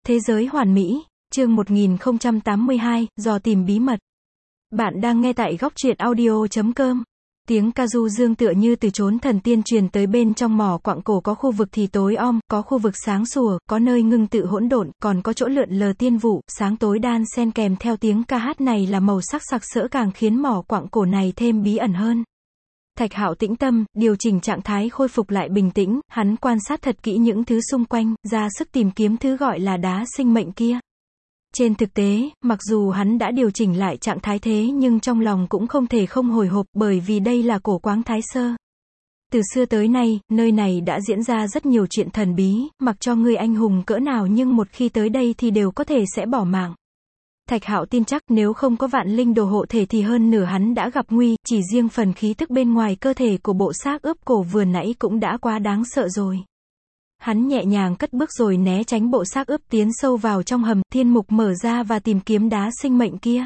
Thế giới hoàn mỹ, chương 1082, dò tìm bí mật. Bạn đang nghe tại góc truyện audio.com. Tiếng ca du dương tựa như từ chốn thần tiên truyền tới bên trong mỏ quặng cổ, có khu vực thì tối om, có khu vực sáng sủa, có nơi ngưng tự hỗn độn, còn có chỗ lượn lờ tiên vụ, sáng tối đan xen kèm theo tiếng ca hát này là màu sắc sặc sỡ càng khiến mỏ quặng cổ này thêm bí ẩn hơn. Thạch Hạo tĩnh tâm, điều chỉnh trạng thái khôi phục lại bình tĩnh, hắn quan sát thật kỹ những thứ xung quanh, ra sức tìm kiếm thứ gọi là đá sinh mệnh kia. Trên thực tế, mặc dù hắn đã điều chỉnh lại trạng thái thế nhưng trong lòng cũng không thể không hồi hộp, bởi vì đây là cổ quáng Thái Sơ. Từ xưa tới nay, nơi này đã diễn ra rất nhiều chuyện thần bí, mặc cho người anh hùng cỡ nào nhưng một khi tới đây thì đều có thể sẽ bỏ mạng. Thạch Hạo tin chắc nếu không có vạn linh đồ hộ thể thì hơn nửa hắn đã gặp nguy, chỉ riêng phần khí tức bên ngoài cơ thể của bộ xác ướp cổ vừa nãy cũng đã quá đáng sợ rồi. Hắn nhẹ nhàng cất bước rồi né tránh bộ xác ướp tiến sâu vào trong hầm, thiên mục mở ra và tìm kiếm đá sinh mệnh kia.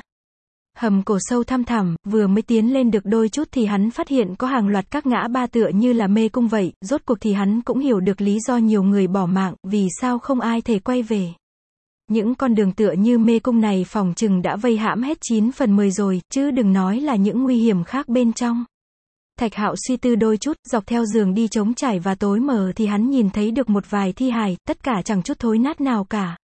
Hầm cổ sâu thăm thẳm, vừa mới tiến lên được đôi chút thì hắn phát hiện có hàng loạt các ngã ba tựa như là mê cung vậy, rốt cuộc thì hắn cũng hiểu được lý do nhiều người bỏ mạng, vì sao không ai thể quay về. Những con đường tựa như mê cung này phỏng chừng đã vây hãm hết 9 phần 10 rồi, chứ đừng nói là những nguy hiểm khác bên trong. Thạch Hạo suy tư đôi chút, dọc theo giường đi trống trải và tối mờ thì hắn nhìn thấy được một vài thi hài, tất cả chẳng chút thối nát nào cả.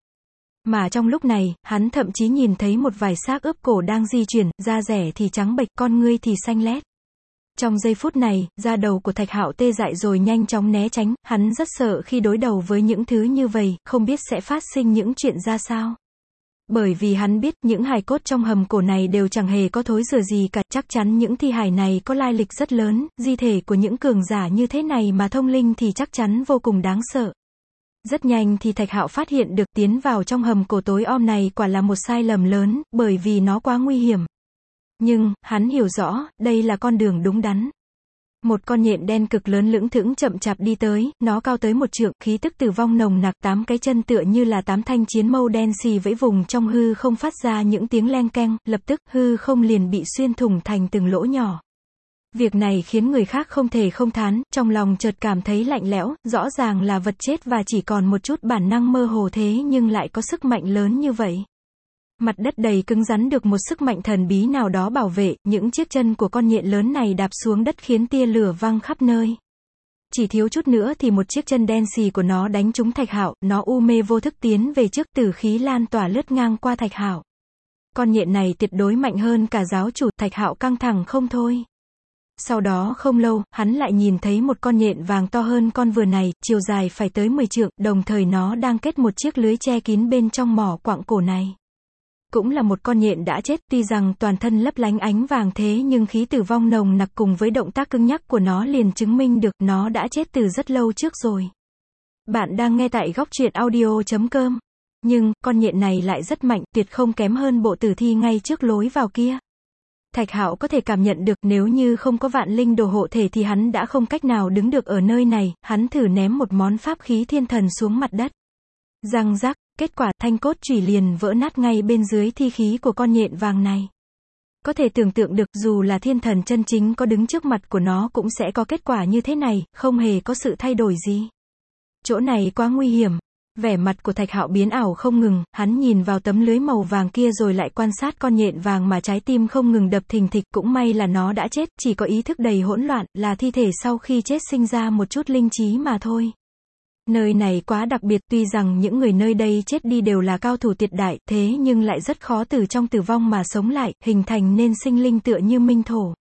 Mà trong lúc này, hắn thậm chí nhìn thấy một vài xác ướp cổ đang di chuyển, da rẻ thì trắng bệch, con ngươi thì xanh lét. Trong giây phút này, da đầu của Thạch Hạo tê dại rồi nhanh chóng né tránh, hắn rất sợ khi đối đầu với những thứ như vậy, không biết sẽ phát sinh những chuyện ra sao. Bởi vì hắn biết, những hài cốt trong hầm cổ này đều chẳng hề có thối rữa gì cả, chắc chắn những thi hài này có lai lịch rất lớn, di thể của những cường giả như thế này mà thông linh thì chắc chắn vô cùng đáng sợ. Rất nhanh thì Thạch Hạo phát hiện được tiến vào trong hầm cổ tối om này quả là một sai lầm lớn, bởi vì nó quá nguy hiểm. Nhưng, hắn hiểu rõ, đây là con đường đúng đắn. Một con nhện đen cực lớn lững thững chậm chạp đi tới, nó cao tới 1 trượng, khí tức tử vong nồng nặc, 8 cái chân tựa như là 8 thanh chiến mâu đen xì vẫy vùng trong hư không phát ra những tiếng leng keng, lập tức hư không liền bị xuyên thủng thành từng lỗ nhỏ. Việc này khiến người khác không thể không thán, trong lòng chợt cảm thấy lạnh lẽo, rõ ràng là vật chết và chỉ còn một chút bản năng mơ hồ thế nhưng lại có sức mạnh lớn như vậy. Mặt đất đầy cứng rắn được một sức mạnh thần bí nào đó bảo vệ, những chiếc chân của con nhện lớn này đạp xuống đất khiến tia lửa văng khắp nơi. Chỉ thiếu chút nữa thì một chiếc chân đen xì của nó đánh trúng Thạch Hạo, nó u mê vô thức tiến về trước, tử khí lan tỏa lướt ngang qua Thạch Hạo. Con nhện này tuyệt đối mạnh hơn cả giáo chủ, Thạch Hạo căng thẳng không thôi. Sau đó không lâu, hắn lại nhìn thấy một con nhện vàng to hơn con vừa này, chiều dài phải tới 10 trượng, đồng thời nó đang kết một chiếc lưới che kín bên trong mỏ quặng cổ này. Cũng là một con nhện đã chết, tuy rằng toàn thân lấp lánh ánh vàng thế nhưng khí tử vong nồng nặc cùng với động tác cứng nhắc của nó liền chứng minh được nó đã chết từ rất lâu trước rồi. Bạn đang nghe tại góc truyện audio.com. Nhưng, con nhện này lại rất mạnh, tuyệt không kém hơn bộ tử thi ngay trước lối vào kia. Thạch Hạo có thể cảm nhận được nếu như không có vạn linh đồ hộ thể thì hắn đã không cách nào đứng được ở nơi này, hắn thử ném một món pháp khí thiên thần xuống mặt đất. Răng rắc. Kết quả, thanh cốt chủy liền vỡ nát ngay bên dưới thi khí của con nhện vàng này. Có thể tưởng tượng được, dù là thiên thần chân chính có đứng trước mặt của nó cũng sẽ có kết quả như thế này, không hề có sự thay đổi gì. Chỗ này quá nguy hiểm. Vẻ mặt của Thạch Hạo biến ảo không ngừng, hắn nhìn vào tấm lưới màu vàng kia rồi lại quan sát con nhện vàng mà trái tim không ngừng đập thình thịch, cũng may là nó đã chết, chỉ có ý thức đầy hỗn loạn, là thi thể sau khi chết sinh ra một chút linh trí mà thôi. Nơi này quá đặc biệt, tuy rằng những người nơi đây chết đi đều là cao thủ tuyệt đại, thế nhưng lại rất khó từ trong tử vong mà sống lại, hình thành nên sinh linh tựa như minh thổ.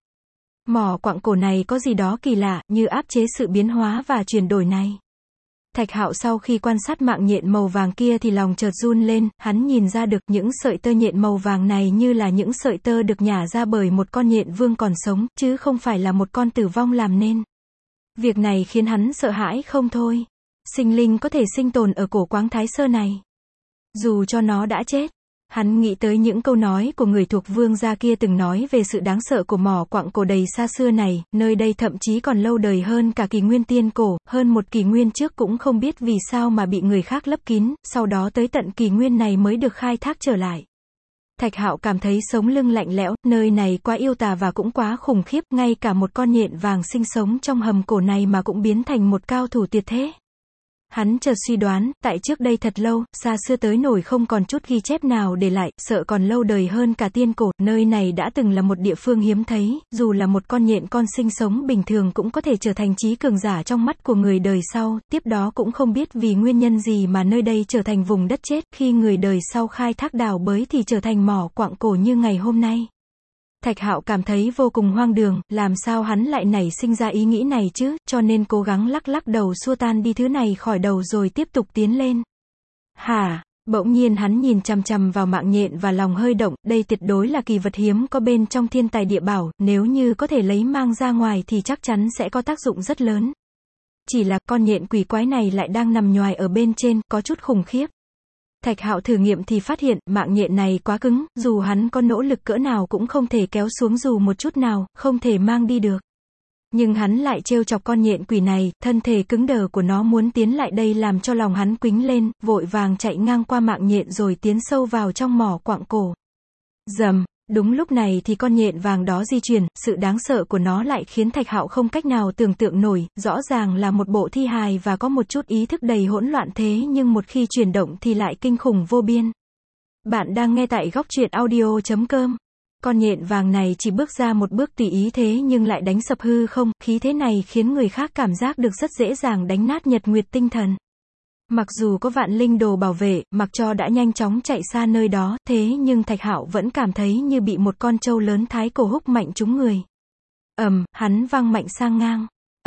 Mỏ quặng cổ này có gì đó kỳ lạ, như áp chế sự biến hóa và chuyển đổi này. Thạch Hạo sau khi quan sát mạng nhện màu vàng kia thì lòng chợt run lên, hắn nhìn ra được những sợi tơ nhện màu vàng này như là những sợi tơ được nhả ra bởi một con nhện vương còn sống, chứ không phải là một con tử vong làm nên. Việc này khiến hắn sợ hãi không thôi. Sinh linh có thể sinh tồn ở cổ quáng Thái Sơ này. Dù cho nó đã chết. Hắn nghĩ tới những câu nói của người thuộc vương gia kia từng nói về sự đáng sợ của mỏ quặng cổ đầy xa xưa này, nơi đây thậm chí còn lâu đời hơn cả kỷ nguyên tiên cổ, hơn một kỷ nguyên trước cũng không biết vì sao mà bị người khác lấp kín, sau đó tới tận kỷ nguyên này mới được khai thác trở lại. Thạch Hạo cảm thấy sống lưng lạnh lẽo, nơi này quá yêu tà và cũng quá khủng khiếp, ngay cả một con nhện vàng sinh sống trong hầm cổ này mà cũng biến thành một cao thủ tuyệt thế. Hắn chợt suy đoán, tại trước đây thật lâu, xa xưa tới nổi không còn chút ghi chép nào để lại, sợ còn lâu đời hơn cả tiên cổ, nơi này đã từng là một địa phương hiếm thấy, dù là một con nhện con sinh sống bình thường cũng có thể trở thành trí cường giả trong mắt của người đời sau, tiếp đó cũng không biết vì nguyên nhân gì mà nơi đây trở thành vùng đất chết, khi người đời sau khai thác đào bới thì trở thành mỏ quặng cổ như ngày hôm nay. Thạch Hạo cảm thấy vô cùng hoang đường, làm sao hắn lại nảy sinh ra ý nghĩ này chứ, cho nên cố gắng lắc lắc đầu xua tan đi thứ này khỏi đầu rồi tiếp tục tiến lên. Hả? Bỗng nhiên hắn nhìn chằm chằm vào mạng nhện và lòng hơi động, đây tuyệt đối là kỳ vật hiếm có bên trong thiên tài địa bảo, nếu như có thể lấy mang ra ngoài thì chắc chắn sẽ có tác dụng rất lớn. Chỉ là con nhện quỷ quái này lại đang nằm nhoài ở bên trên, có chút khủng khiếp. Thạch Hạo thử nghiệm thì phát hiện, mạng nhện này quá cứng, dù hắn có nỗ lực cỡ nào cũng không thể kéo xuống dù một chút nào, không thể mang đi được. Nhưng hắn lại trêu chọc con nhện quỷ này, thân thể cứng đờ của nó muốn tiến lại đây làm cho lòng hắn quĩnh lên, vội vàng chạy ngang qua mạng nhện rồi tiến sâu vào trong mỏ quặng cổ. Rầm, đúng lúc này thì con nhện vàng đó di chuyển, sự đáng sợ của nó lại khiến Thạch Hạo không cách nào tưởng tượng nổi, rõ ràng là một bộ thi hài và có một chút ý thức đầy hỗn loạn thế nhưng một khi chuyển động thì lại kinh khủng vô biên. Bạn đang nghe tại Góc Truyện Audio.com. Con nhện vàng này chỉ bước ra một bước tùy ý thế nhưng lại đánh sập hư không, khí thế này khiến người khác cảm giác được rất dễ dàng đánh nát nhật nguyệt tinh thần. Mặc dù có vạn linh đồ bảo vệ, mặc cho đã nhanh chóng chạy xa nơi đó, thế nhưng Thạch Hạo vẫn cảm thấy như bị một con trâu lớn thái cổ húc mạnh trúng người. Hắn văng mạnh sang ngang.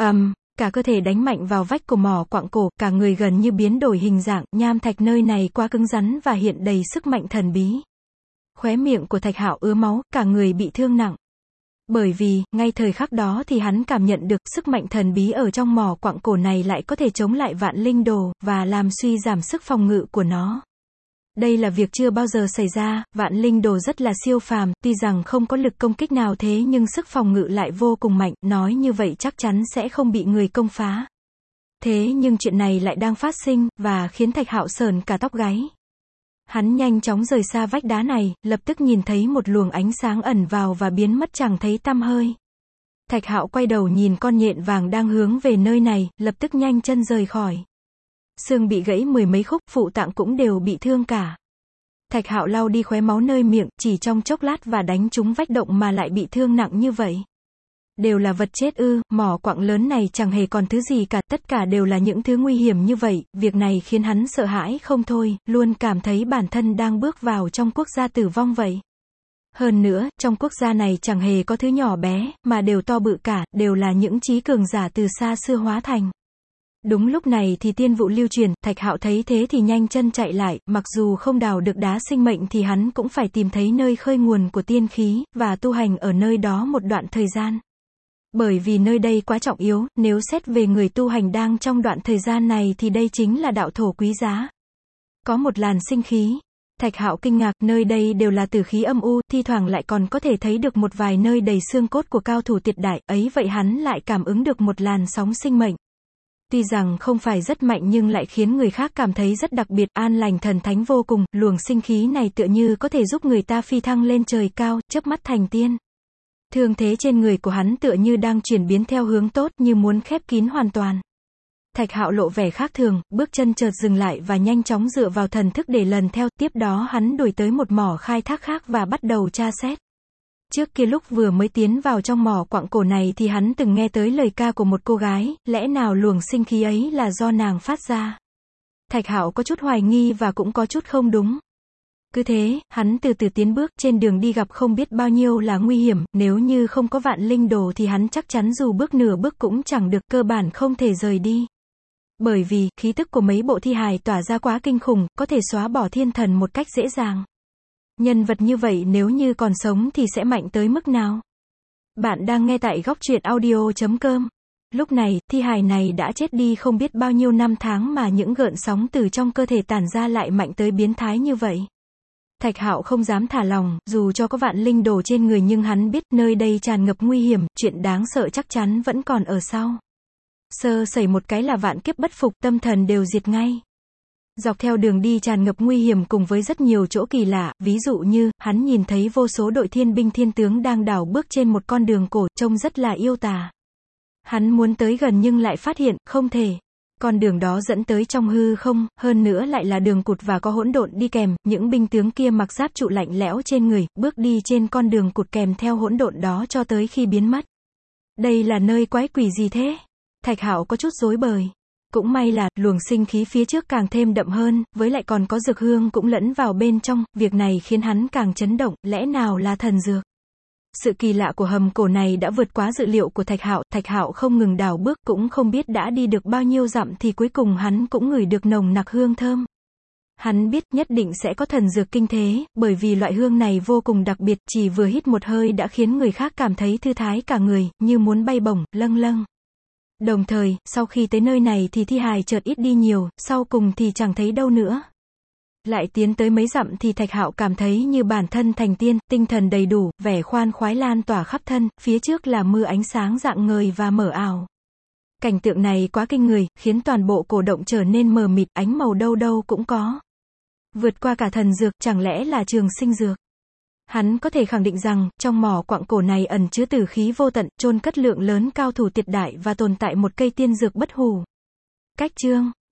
Cả cơ thể đánh mạnh vào vách của mỏ quặng cổ, cả người gần như biến đổi hình dạng, nham thạch nơi này quá cứng rắn và hiện đầy sức mạnh thần bí. Khóe miệng của Thạch Hạo ứa máu, cả người bị thương nặng. Bởi vì, ngay thời khắc đó thì hắn cảm nhận được sức mạnh thần bí ở trong mỏ quặng cổ này lại có thể chống lại vạn linh đồ, và làm suy giảm sức phòng ngự của nó. Đây là việc chưa bao giờ xảy ra, vạn linh đồ rất là siêu phàm, tuy rằng không có lực công kích nào thế nhưng sức phòng ngự lại vô cùng mạnh, nói như vậy chắc chắn sẽ không bị người công phá. Thế nhưng chuyện này lại đang phát sinh, và khiến Thạch Hạo sởn cả tóc gáy. Hắn nhanh chóng rời xa vách đá này, lập tức nhìn thấy một luồng ánh sáng ẩn vào và biến mất chẳng thấy tăm hơi. Thạch Hạo quay đầu nhìn con nhện vàng đang hướng về nơi này, lập tức nhanh chân rời khỏi. Xương bị gãy mười mấy khúc, phụ tạng cũng đều bị thương cả. Thạch Hạo lau đi khóe máu nơi miệng, chỉ trong chốc lát và đánh trúng vách động mà lại bị thương nặng như vậy. Đều là vật chết ư, mỏ quặng lớn này chẳng hề còn thứ gì cả, tất cả đều là những thứ nguy hiểm như vậy, việc này khiến hắn sợ hãi không thôi, luôn cảm thấy bản thân đang bước vào trong quốc gia tử vong vậy. Hơn nữa, trong quốc gia này chẳng hề có thứ nhỏ bé, mà đều to bự cả, đều là những trí cường giả từ xa xưa hóa thành. Đúng lúc này thì tiên vụ lưu truyền, Thạch Hạo thấy thế thì nhanh chân chạy lại, mặc dù không đào được đá sinh mệnh thì hắn cũng phải tìm thấy nơi khơi nguồn của tiên khí, và tu hành ở nơi đó một đoạn thời gian. Bởi vì nơi đây quá trọng yếu, nếu xét về người tu hành đang trong đoạn thời gian này thì đây chính là đạo thổ quý giá. Có một làn sinh khí. Thạch Hạo kinh ngạc, nơi đây đều là tử khí âm u, thi thoảng lại còn có thể thấy được một vài nơi đầy xương cốt của cao thủ tuyệt đại, ấy vậy hắn lại cảm ứng được một làn sóng sinh mệnh. Tuy rằng không phải rất mạnh nhưng lại khiến người khác cảm thấy rất đặc biệt, an lành thần thánh vô cùng, luồng sinh khí này tựa như có thể giúp người ta phi thăng lên trời cao, chớp mắt thành tiên. Thương thế trên người của hắn tựa như đang chuyển biến theo hướng tốt, như muốn khép kín hoàn toàn. Thạch Hạo lộ vẻ khác thường, bước chân chợt dừng lại và nhanh chóng dựa vào thần thức để lần theo, tiếp đó hắn đuổi tới một mỏ khai thác khác và bắt đầu tra xét. Trước kia lúc vừa mới tiến vào trong mỏ quặng cổ này thì hắn từng nghe tới lời ca của một cô gái, lẽ nào luồng sinh khí ấy là do nàng phát ra? Thạch Hạo có chút hoài nghi và cũng có chút không đúng. Cứ thế, hắn từ từ tiến bước, trên đường đi gặp không biết bao nhiêu là nguy hiểm, nếu như không có vạn linh đồ thì hắn chắc chắn dù bước nửa bước cũng chẳng được, cơ bản không thể rời đi. Bởi vì, khí tức của mấy bộ thi hài tỏa ra quá kinh khủng, có thể xóa bỏ thiên thần một cách dễ dàng. Nhân vật như vậy nếu như còn sống thì sẽ mạnh tới mức nào? Bạn đang nghe tại Góc Truyện Audio.com. Lúc này, thi hài này đã chết đi không biết bao nhiêu năm tháng mà những gợn sóng từ trong cơ thể tản ra lại mạnh tới biến thái như vậy. Thạch Hạo không dám thả lòng, dù cho có vạn linh đồ trên người nhưng hắn biết nơi đây tràn ngập nguy hiểm, chuyện đáng sợ chắc chắn vẫn còn ở sau. Sơ sẩy một cái là vạn kiếp bất phục, tâm thần đều diệt ngay. Dọc theo đường đi tràn ngập nguy hiểm cùng với rất nhiều chỗ kỳ lạ, ví dụ như, hắn nhìn thấy vô số đội thiên binh thiên tướng đang đảo bước trên một con đường cổ, trông rất là yêu tà. Hắn muốn tới gần nhưng lại phát hiện, không thể. Con đường đó dẫn tới trong hư không, hơn nữa lại là đường cụt và có hỗn độn đi kèm, những binh tướng kia mặc giáp trụ lạnh lẽo trên người, bước đi trên con đường cụt kèm theo hỗn độn đó cho tới khi biến mất. Đây là nơi quái quỷ gì thế? Thạch Hạo có chút rối bời. Cũng may là, luồng sinh khí phía trước càng thêm đậm hơn, với lại còn có dược hương cũng lẫn vào bên trong, việc này khiến hắn càng chấn động, lẽ nào là thần dược? Sự kỳ lạ của hầm cổ này đã vượt quá dự liệu của Thạch Hạo không ngừng đào bước, cũng không biết đã đi được bao nhiêu dặm thì cuối cùng hắn cũng ngửi được nồng nặc hương thơm. Hắn biết nhất định sẽ có thần dược kinh thế, bởi vì loại hương này vô cùng đặc biệt, chỉ vừa hít một hơi đã khiến người khác cảm thấy thư thái cả người, như muốn bay bổng, lâng lâng. Đồng thời, sau khi tới nơi này thì thi hài chợt ít đi nhiều, sau cùng thì chẳng thấy đâu nữa. Lại tiến tới mấy dặm thì Thạch Hạo cảm thấy như bản thân thành tiên, tinh thần đầy đủ, vẻ khoan khoái lan tỏa khắp thân, phía trước là mưa ánh sáng rạng ngời và mờ ảo. Cảnh tượng này quá kinh người, khiến toàn bộ cổ động trở nên mờ mịt, ánh màu đâu đâu cũng có. Vượt qua cả thần dược, chẳng lẽ là trường sinh dược? Hắn có thể khẳng định rằng, trong mỏ quặng cổ này ẩn chứa tử khí vô tận, chôn cất lượng lớn cao thủ tuyệt đại và tồn tại một cây tiên dược bất hủ. Cách chương